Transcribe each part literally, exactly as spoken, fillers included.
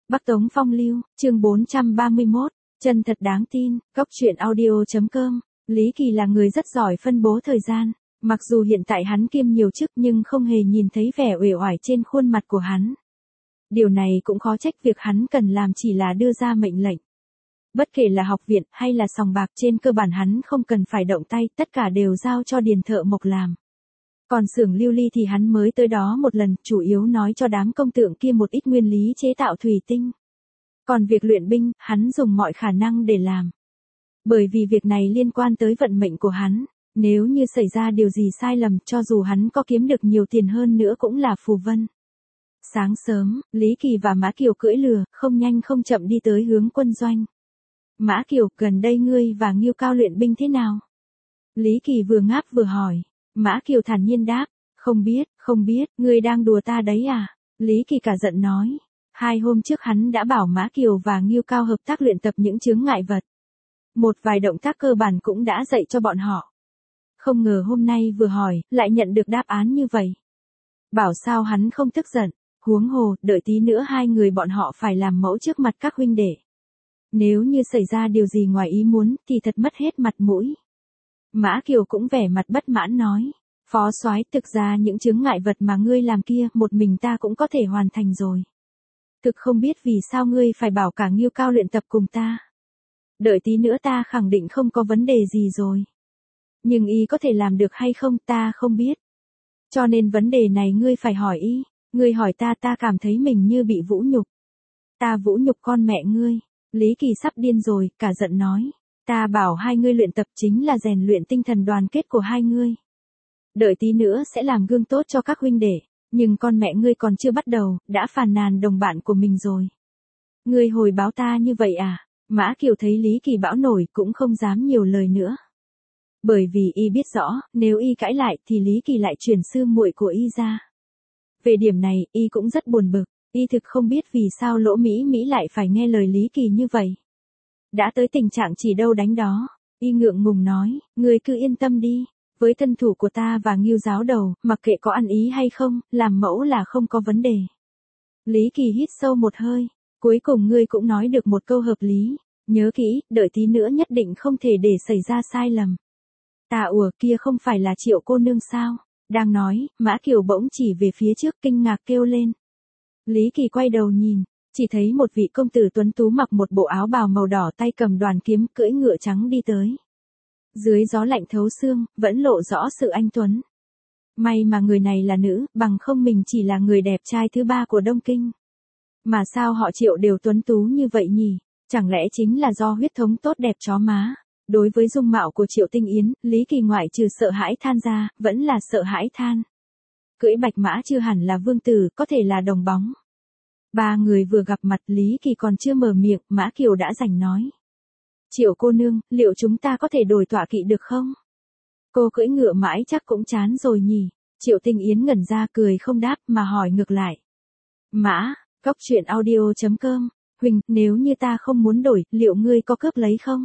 Bắc Tống Phong Lưu, chương bốn trăm ba mươi mốt, chân thật đáng tin, Cốc truyện audio chấm com. Lý Kỳ là người rất giỏi phân bố thời gian, mặc dù hiện tại hắn kiêm nhiều chức nhưng không hề nhìn thấy vẻ uể oải trên khuôn mặt của hắn. Điều này cũng khó trách, việc hắn cần làm chỉ là đưa ra mệnh lệnh. Bất kể là học viện hay là sòng bạc, trên cơ bản hắn không cần phải động tay, tất cả đều giao cho Điền Thợ Mộc làm. Còn xưởng lưu ly thì hắn mới tới đó một lần, chủ yếu nói cho đám công tượng kia một ít nguyên lý chế tạo thủy tinh. Còn việc luyện binh, hắn dùng mọi khả năng để làm. Bởi vì việc này liên quan tới vận mệnh của hắn, nếu như xảy ra điều gì sai lầm, cho dù hắn có kiếm được nhiều tiền hơn nữa cũng là phù vân. Sáng sớm, Lý Kỳ và Mã Kiều cưỡi lừa, không nhanh không chậm đi tới hướng quân doanh. Mã Kiều, gần đây ngươi và Ngưu Cao luyện binh thế nào? Lý Kỳ vừa ngáp vừa hỏi. Mã Kiều thản nhiên đáp, không biết, không biết, ngươi đang đùa ta đấy à? Lý Kỳ cả giận nói. Hai hôm trước hắn đã bảo Mã Kiều và Ngưu Cao hợp tác luyện tập những chướng ngại vật. Một vài động tác cơ bản cũng đã dạy cho bọn họ. Không ngờ hôm nay vừa hỏi, lại nhận được đáp án như vậy. Bảo sao hắn không tức giận, huống hồ, đợi tí nữa hai người bọn họ phải làm mẫu trước mặt các huynh đệ. Nếu như xảy ra điều gì ngoài ý muốn, thì thật mất hết mặt mũi. Mã Kiều cũng vẻ mặt bất mãn nói, Phó Soái, thực ra những chướng ngại vật mà ngươi làm kia, một mình ta cũng có thể hoàn thành rồi. Thực không biết vì sao ngươi phải bảo cả Ngưu Cao luyện tập cùng ta. Đợi tí nữa ta khẳng định không có vấn đề gì rồi. Nhưng y có thể làm được hay không ta không biết. Cho nên vấn đề này ngươi phải hỏi y, ngươi hỏi ta ta cảm thấy mình như bị vũ nhục. Ta vũ nhục con mẹ ngươi. Lý Kỳ sắp điên rồi, cả giận nói. Ta bảo hai ngươi luyện tập chính là rèn luyện tinh thần đoàn kết của hai ngươi. Đợi tí nữa sẽ làm gương tốt cho các huynh đệ, nhưng con mẹ ngươi còn chưa bắt đầu, đã phàn nàn đồng bạn của mình rồi. Ngươi hồi báo ta như vậy à? Mã Kiều thấy Lý Kỳ bão nổi cũng không dám nhiều lời nữa. Bởi vì y biết rõ, nếu y cãi lại thì Lý Kỳ lại chuyển sư muội của y ra. Về điểm này, y cũng rất buồn bực, y thực không biết vì sao Lỗ Mỹ Mỹ lại phải nghe lời Lý Kỳ như vậy. Đã tới tình trạng chỉ đâu đánh đó, y ngượng ngùng nói, ngươi cứ yên tâm đi, với thân thủ của ta và Ngưu giáo đầu, mặc kệ có ăn ý hay không, làm mẫu là không có vấn đề. Lý Kỳ hít sâu một hơi, cuối cùng ngươi cũng nói được một câu hợp lý, nhớ kỹ, đợi tí nữa nhất định không thể để xảy ra sai lầm. Ta ủa, kia không phải là Triệu cô nương sao? Đang nói, Mã Kiều bỗng chỉ về phía trước kinh ngạc kêu lên. Lý Kỳ quay đầu nhìn, chỉ thấy một vị công tử tuấn tú mặc một bộ áo bào màu đỏ, tay cầm đoàn kiếm, cưỡi ngựa trắng đi tới. Dưới gió lạnh thấu xương, vẫn lộ rõ sự anh tuấn. May mà người này là nữ, bằng không mình chỉ là người đẹp trai thứ ba của Đông Kinh. Mà sao họ Triệu đều tuấn tú như vậy nhỉ? Chẳng lẽ chính là do huyết thống tốt đẹp chó má? Đối với dung mạo của Triệu Tinh Yến, Lý Kỳ ngoại trừ sợ hãi than ra, vẫn là sợ hãi than. Cưỡi bạch mã chưa hẳn là vương tử, có thể là đồng bóng. Ba người vừa gặp mặt, Lý Kỳ còn chưa mở miệng, Mã Kiều đã giành nói. Triệu cô nương, liệu chúng ta có thể đổi tọa kỵ được không? Cô cưỡi ngựa mãi chắc cũng chán rồi nhỉ? Triệu Tinh Yến ngẩn ra cười không đáp mà hỏi ngược lại. Mã, Cốc truyện audio chấm com, Huỳnh, nếu như ta không muốn đổi, liệu ngươi có cướp lấy không?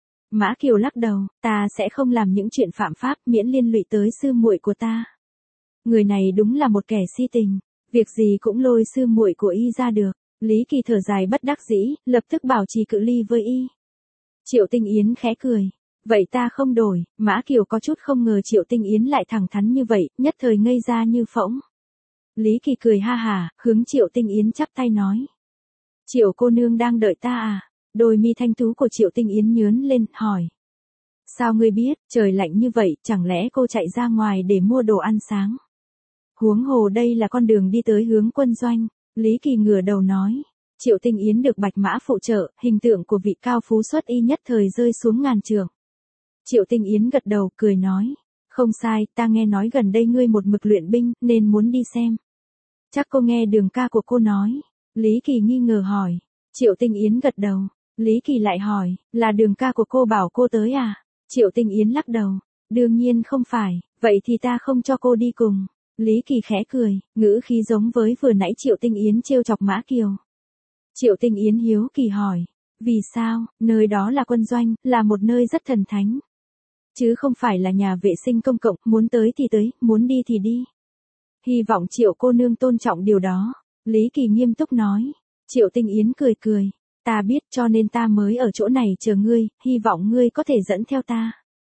Mã Kiều lắc đầu, ta sẽ không làm những chuyện phạm pháp miễn liên lụy tới sư muội của ta. Người này đúng là một kẻ si tình, việc gì cũng lôi sư muội của y ra được. Lý Kỳ thở dài bất đắc dĩ, lập tức bảo trì cự ly với y. Triệu Tinh Yến khẽ cười, vậy ta không đổi. Mã Kiều có chút không ngờ Triệu Tinh Yến lại thẳng thắn như vậy, nhất thời ngây ra như phỗng. Lý Kỳ cười ha hà, hướng Triệu Tinh Yến chắp tay nói. Triệu cô nương đang đợi ta à? Đôi mi thanh tú của Triệu Tinh Yến nhướng lên, hỏi. Sao ngươi biết, trời lạnh như vậy, chẳng lẽ cô chạy ra ngoài để mua đồ ăn sáng? Huống hồ đây là con đường đi tới hướng quân doanh. Lý Kỳ ngửa đầu nói. Triệu Tinh Yến được bạch mã phụ trợ, hình tượng của vị cao phú xuất y nhất thời rơi xuống ngàn trượng. Triệu Tinh Yến gật đầu, cười nói. Không sai, ta nghe nói gần đây ngươi một mực luyện binh, nên muốn đi xem. Chắc cô nghe Đường ca của cô nói. Lý Kỳ nghi ngờ hỏi. Triệu Tinh Yến gật đầu. Lý Kỳ lại hỏi, là Đường ca của cô bảo cô tới à? Triệu Tinh Yến lắc đầu. Đương nhiên không phải, vậy thì ta không cho cô đi cùng. Lý Kỳ khẽ cười, ngữ khí giống với vừa nãy Triệu Tinh Yến trêu chọc Mã Kiều. Triệu Tinh Yến hiếu kỳ hỏi, vì sao, nơi đó là quân doanh, là một nơi rất thần thánh. Chứ không phải là nhà vệ sinh công cộng, muốn tới thì tới, muốn đi thì đi. Hy vọng Triệu cô nương tôn trọng điều đó. Lý Kỳ nghiêm túc nói, Triệu Tinh Yến cười cười, ta biết cho nên ta mới ở chỗ này chờ ngươi, hy vọng ngươi có thể dẫn theo ta.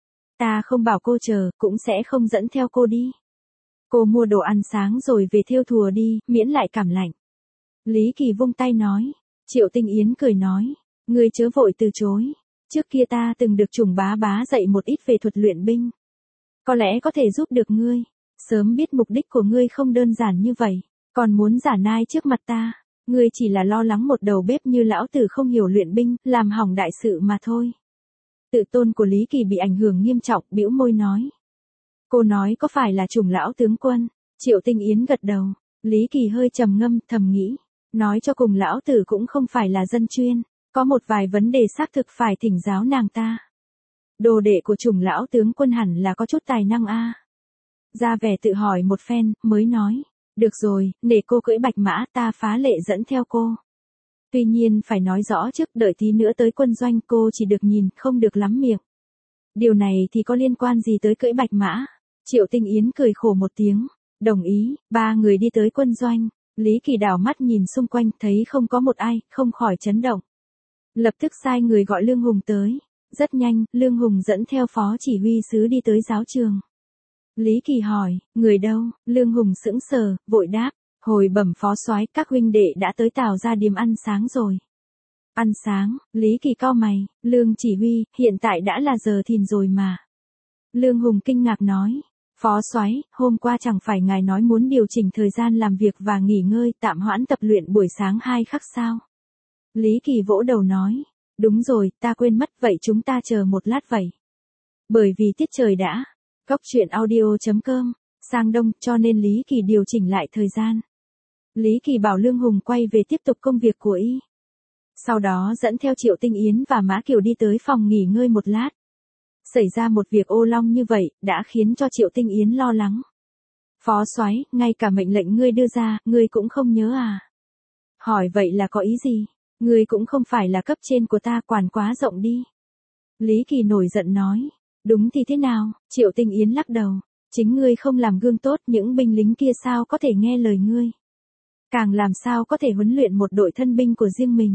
Ta không bảo cô chờ, cũng sẽ không dẫn theo cô đi. Cô mua đồ ăn sáng rồi về thêu thùa đi, miễn lại cảm lạnh. Lý Kỳ vung tay nói. Triệu Tinh Yến cười nói, ngươi chớ vội từ chối. Trước kia ta từng được Trùng bá bá dạy một ít về thuật luyện binh. Có lẽ có thể giúp được ngươi. Sớm biết mục đích của ngươi không đơn giản như vậy, còn muốn giả nai trước mặt ta. Ngươi chỉ là lo lắng một đầu bếp như lão tử không hiểu luyện binh, làm hỏng đại sự mà thôi. Tự tôn của Lý Kỳ bị ảnh hưởng nghiêm trọng, bĩu môi nói. Cô nói có phải là Trùng lão tướng quân? Triệu Tinh Yến gật đầu. Lý Kỳ hơi trầm ngâm, thầm nghĩ. Nói cho cùng lão tử cũng không phải là dân chuyên. Có một vài vấn đề xác thực phải thỉnh giáo nàng ta. Đồ đệ của Trùng lão tướng quân hẳn là có chút tài năng a. Ra vẻ tự hỏi một phen, mới nói. Được rồi, để cô cưỡi bạch mã, ta phá lệ dẫn theo cô. Tuy nhiên phải nói rõ trước, đợi tí nữa tới quân doanh cô chỉ được nhìn, không được lắm miệng. Điều này thì có liên quan gì tới cưỡi bạch mã? Triệu Tinh Yến cười khổ một tiếng. Đồng ý, ba người đi tới quân doanh. Lý Kỳ đảo mắt nhìn xung quanh, thấy không có một ai, không khỏi chấn động. Lập tức sai người gọi Lương Hùng tới. Rất nhanh, Lương Hùng dẫn theo phó chỉ huy sứ đi tới giáo trường. Lý Kỳ hỏi, người đâu? Lương Hùng sững sờ, vội đáp, hồi bẩm phó soái, các huynh đệ đã tới Tào gia điếm ăn sáng rồi. Ăn sáng? Lý Kỳ cau mày, Lương chỉ huy, hiện tại đã là giờ thìn rồi mà. Lương Hùng kinh ngạc nói, phó soái, hôm qua chẳng phải ngài nói muốn điều chỉnh thời gian làm việc và nghỉ ngơi, tạm hoãn tập luyện buổi sáng hai khắc sao? Lý Kỳ vỗ đầu nói, đúng rồi, ta quên mất, vậy chúng ta chờ một lát vậy. Bởi vì tiết trời đã Cóc truyện audio chấm com sang đông, cho nên Lý Kỳ điều chỉnh lại thời gian. Lý Kỳ bảo Lương Hùng quay về tiếp tục công việc của y. Sau đó dẫn theo Triệu Tinh Yến và Mã Kiều đi tới phòng nghỉ ngơi một lát. Xảy ra một việc ô long như vậy, đã khiến cho Triệu Tinh Yến lo lắng. Phó soái, ngay cả mệnh lệnh ngươi đưa ra, ngươi cũng không nhớ à? Hỏi vậy là có ý gì? Ngươi cũng không phải là cấp trên của ta, quản quá rộng đi. Lý Kỳ nổi giận nói. Đúng thì thế nào? Triệu Tinh Yến lắc đầu. Chính ngươi không làm gương tốt, những binh lính kia sao có thể nghe lời ngươi? Càng làm sao có thể huấn luyện một đội thân binh của riêng mình?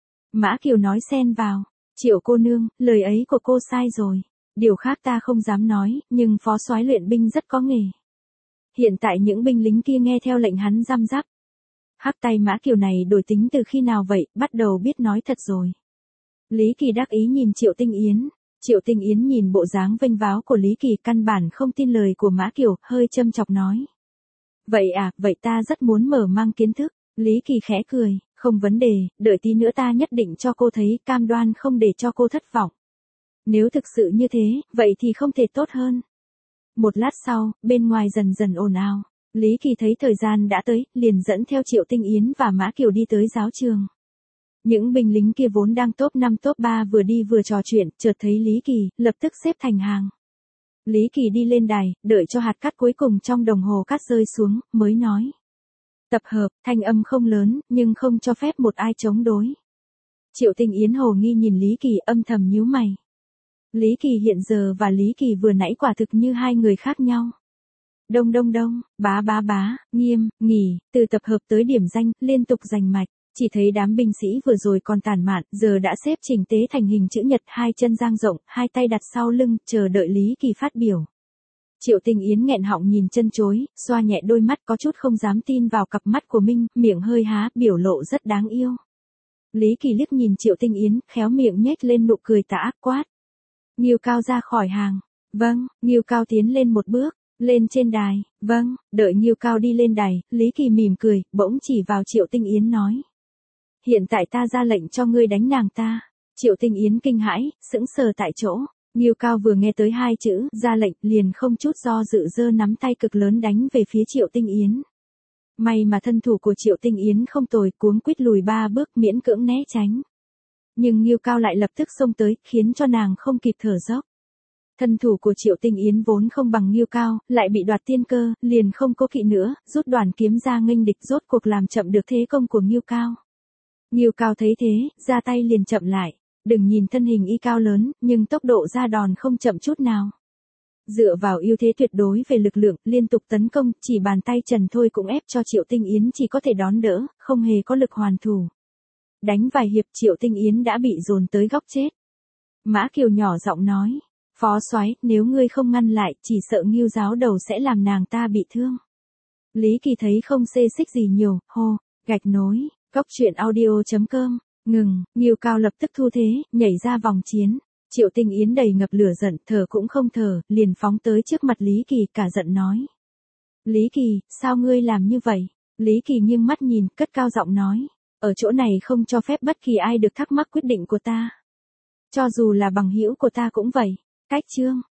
Mã Kiều nói xen vào. Triệu cô nương, lời ấy của cô sai rồi. Điều khác ta không dám nói, nhưng phó soái luyện binh rất có nghề. Hiện tại những binh lính kia nghe theo lệnh hắn răm rắp. Hắc tay Mã Kiều này đổi tính từ khi nào vậy, bắt đầu biết nói thật rồi. Lý Kỳ đắc ý nhìn Triệu Tinh Yến. Triệu Tinh Yến nhìn bộ dáng vênh váo của Lý Kỳ, căn bản không tin lời của Mã Kiều, hơi châm chọc nói. Vậy à, vậy ta rất muốn mở mang kiến thức. Lý Kỳ khẽ cười, không vấn đề, đợi tí nữa ta nhất định cho cô thấy, cam đoan không để cho cô thất vọng. Nếu thực sự như thế, vậy thì không thể tốt hơn. Một lát sau, bên ngoài dần dần ồn ào. Lý Kỳ thấy thời gian đã tới, liền dẫn theo Triệu Tinh Yến và Mã Kiều đi tới giáo trường. Những binh lính kia vốn đang top năm top ba vừa đi vừa trò chuyện, chợt thấy Lý Kỳ, lập tức xếp thành hàng. Lý Kỳ đi lên đài, đợi cho hạt cát cuối cùng trong đồng hồ cát rơi xuống, mới nói. Tập hợp, thanh âm không lớn, nhưng không cho phép một ai chống đối. Triệu Tinh Yến hồ nghi nhìn Lý Kỳ, âm thầm nhíu mày. Lý Kỳ hiện giờ và Lý Kỳ vừa nãy quả thực như hai người khác nhau. Đông đông đông, bá bá bá, nghiêm, nghỉ, từ tập hợp tới điểm danh, liên tục giành mạch. Chỉ thấy đám binh sĩ vừa rồi còn tản mạn, giờ đã xếp chỉnh tế thành hình chữ nhật, hai chân dang rộng, hai tay đặt sau lưng, chờ đợi Lý Kỳ phát biểu. Triệu Tinh Yến nghẹn họng nhìn chân chối, xoa nhẹ đôi mắt, có chút không dám tin vào cặp mắt của mình, miệng hơi há, biểu lộ rất đáng yêu. Lý Kỳ liếc nhìn Triệu Tinh Yến, khéo miệng nhếch lên nụ cười tà ác quát. Ngưu Cao ra khỏi hàng. Vâng, Ngưu Cao tiến lên một bước. Lên trên đài. Vâng, đợi Ngưu Cao đi lên đài, Lý Kỳ mỉm cười, bỗng chỉ vào Triệu Tinh Yến nói. Hiện tại ta ra lệnh cho ngươi đánh nàng ta. Triệu Tinh Yến kinh hãi, sững sờ tại chỗ. Ngưu Cao vừa nghe tới hai chữ, ra lệnh, liền không chút do dự giơ nắm tay cực lớn đánh về phía Triệu Tinh Yến. May mà thân thủ của Triệu Tinh Yến không tồi, cuống quýt lùi ba bước, miễn cưỡng né tránh. Nhưng Ngưu Cao lại lập tức xông tới, khiến cho nàng không kịp thở dốc. Thân thủ của Triệu Tinh Yến vốn không bằng Ngưu Cao, lại bị đoạt tiên cơ, liền không cố kỵ nữa, rút đoàn kiếm ra nghênh địch, rốt cuộc làm chậm được thế công của Ngưu Cao. Ngưu Cao thấy thế, ra tay liền chậm lại. Đừng nhìn thân hình y cao lớn, nhưng tốc độ ra đòn không chậm chút nào. Dựa vào ưu thế tuyệt đối về lực lượng, liên tục tấn công, chỉ bàn tay trần thôi cũng ép cho Triệu Tinh Yến chỉ có thể đón đỡ, không hề có lực hoàn thủ. Đánh vài hiệp Triệu Tinh Yến đã bị dồn tới góc chết. Mã Kiều nhỏ giọng nói. Phó soái, nếu ngươi không ngăn lại, chỉ sợ Ngưu giáo đầu sẽ làm nàng ta bị thương. Lý Kỳ thấy không xê xích gì nhiều, hô, gạch nối, cốc truyện audio chấm com, ngừng, Ngưu Cao lập tức thu thế, nhảy ra vòng chiến. Triệu Tinh Yến đầy ngập lửa giận, thở cũng không thở, liền phóng tới trước mặt Lý Kỳ cả giận nói. Lý Kỳ, sao ngươi làm như vậy? Lý Kỳ nghiêng mắt nhìn, cất cao giọng nói. Ở chỗ này không cho phép bất kỳ ai được thắc mắc quyết định của ta. Cho dù là bằng hữu của ta cũng vậy. Cách chương.